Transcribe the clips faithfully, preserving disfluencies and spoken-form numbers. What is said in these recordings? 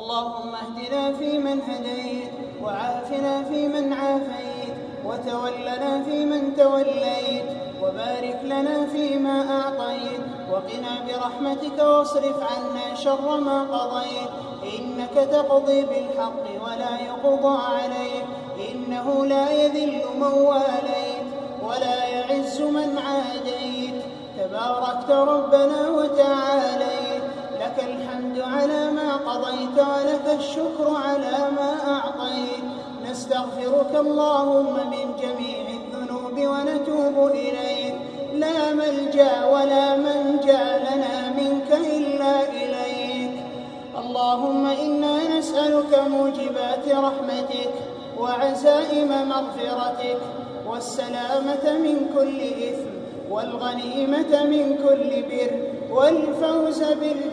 اللهم اهدنا فيمن هديت، وعافنا فيمن عافيت، وتولنا فيمن توليت، وبارك لنا فيما أعطيت، وقنا برحمتك واصرف عنا شر ما قضيت، إنك تقضي بالحق ولا يقضى عليك، إنه لا يذل من واليت ولا يعز من عاديت، تباركت ربنا وتعاليت، لك الحمد على ما قضيت ولك الشكر على ما أعطيت. نستغفرك اللهم من جميع الذنوب ونتوب إليك، لا ملجأ ولا منجا لنا منك إلا إليك. اللهم إنا نسألك موجبات رحمتك وعزائم مغفرتك والسلامة من كل إثم والغنيمة من كل بر والفوز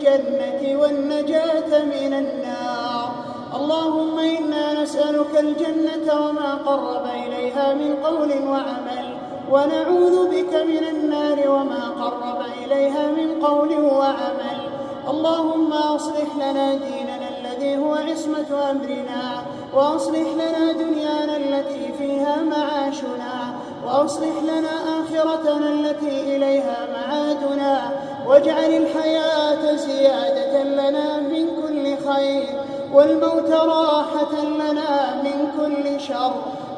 بالجنة والنجاة من النار. اللهم إنا نسألك الجنة وما قرب إليها من قول وعمل، ونعوذ بك من النار وما قرب إليها من قول وعمل. اللهم أصلح لنا ديننا الذي هو عصمة أمرنا، وأصلح لنا دنيانا التي فيها معاشنا، وأصلح لنا آخرتنا التي إليها معادنا، واجعل الحياة زيادة لنا من كل خير، والموت راحة لنا من كل شر،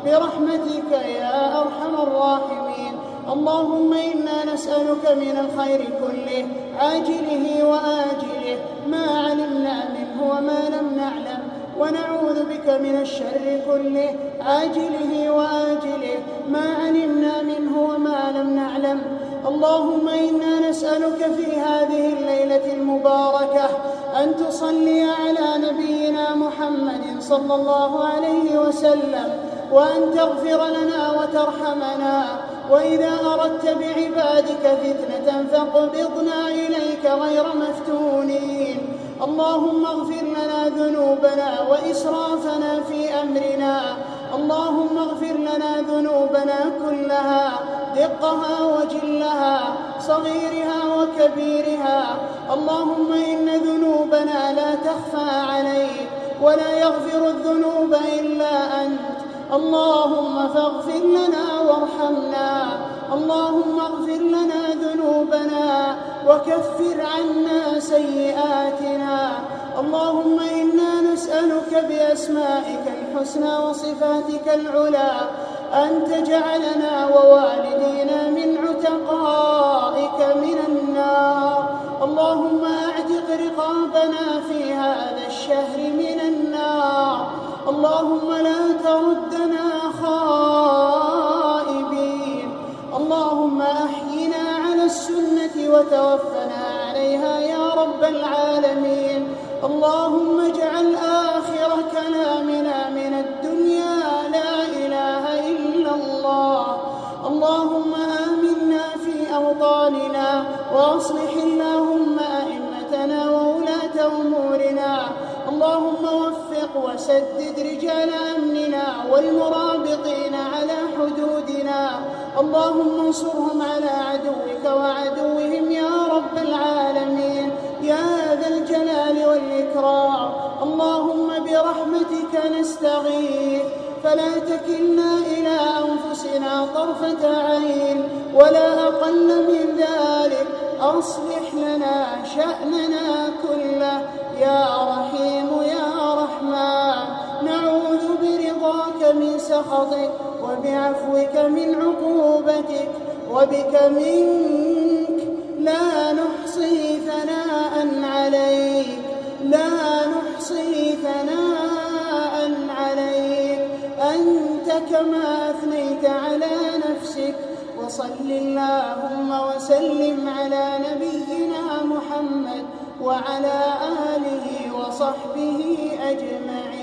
برحمتك يا أرحم الراحمين. اللهم إنا نسألك من الخير كله عاجله وآجله ما علمنا منه وما لم نعلم، ونعوذ بك من الشر كله عاجله وآجله ما علمنا منه وما لم نعلم. اللهم إنا نسألك في هذه الليلة المباركة أن تصلي على نبينا محمد صلى الله عليه وسلم، وأن تغفر لنا وترحمنا، وإذا أردت بعبادك فتنة فاقبضنا إليك غير مفتونين. اللهم اغفر لنا ذنوبنا وإسرافنا في أمرنا، اللهم اغفر لنا ذنوبنا كلها دقها وجلها صغيرها وكبيرها. اللهم إن ذنوبنا لا تخفى عليك ولا يغفر الذنوب إلا أنت. اللهم فاغفر لنا وارحمنا، اللهم اغفر لنا ذنوبنا وكفر عنا سيئاتنا. اللهم إنا نسألك بأسمائك الحسنى وصفاتك العلى أن تجعلنا ووالدينا من عتقائك من النار. اللهم أعتق رقابنا في هذا الشهر من النار. اللهم لا تردنا خائبين. اللهم أحينا على السنة وتوفنا عليها يا رب العالمين. اللهم اجعل آخر كلامنا من الدنيا لا إله إلا الله. اللهم آمنا في أوطاننا، وأصلح اللهم أئمتنا وولاة أمورنا. اللهم وفق وسدد رجال أمننا والمرابطين على حدودنا. اللهم انصرهم على عدوك وعدوهم يا رب العالمين يا ذا الجلال والإكرام. اللهم برحمتك نستغيث، فلا تكلنا إلى أنفسنا طرفة عين ولا أقل من ذلك. أصلح لنا شأننا كله يا رحيم يا رحمن. نعوذ برضاك من سخطك، وبعفوك من عقوبتك، وبك منك لا نحصي ثناء عليك، لا نحصي ثناء عليك أنت كما أثنيت على نفسك. وصل اللهم وسلم على نبينا محمد وعلى آله وصحبه أجمعين.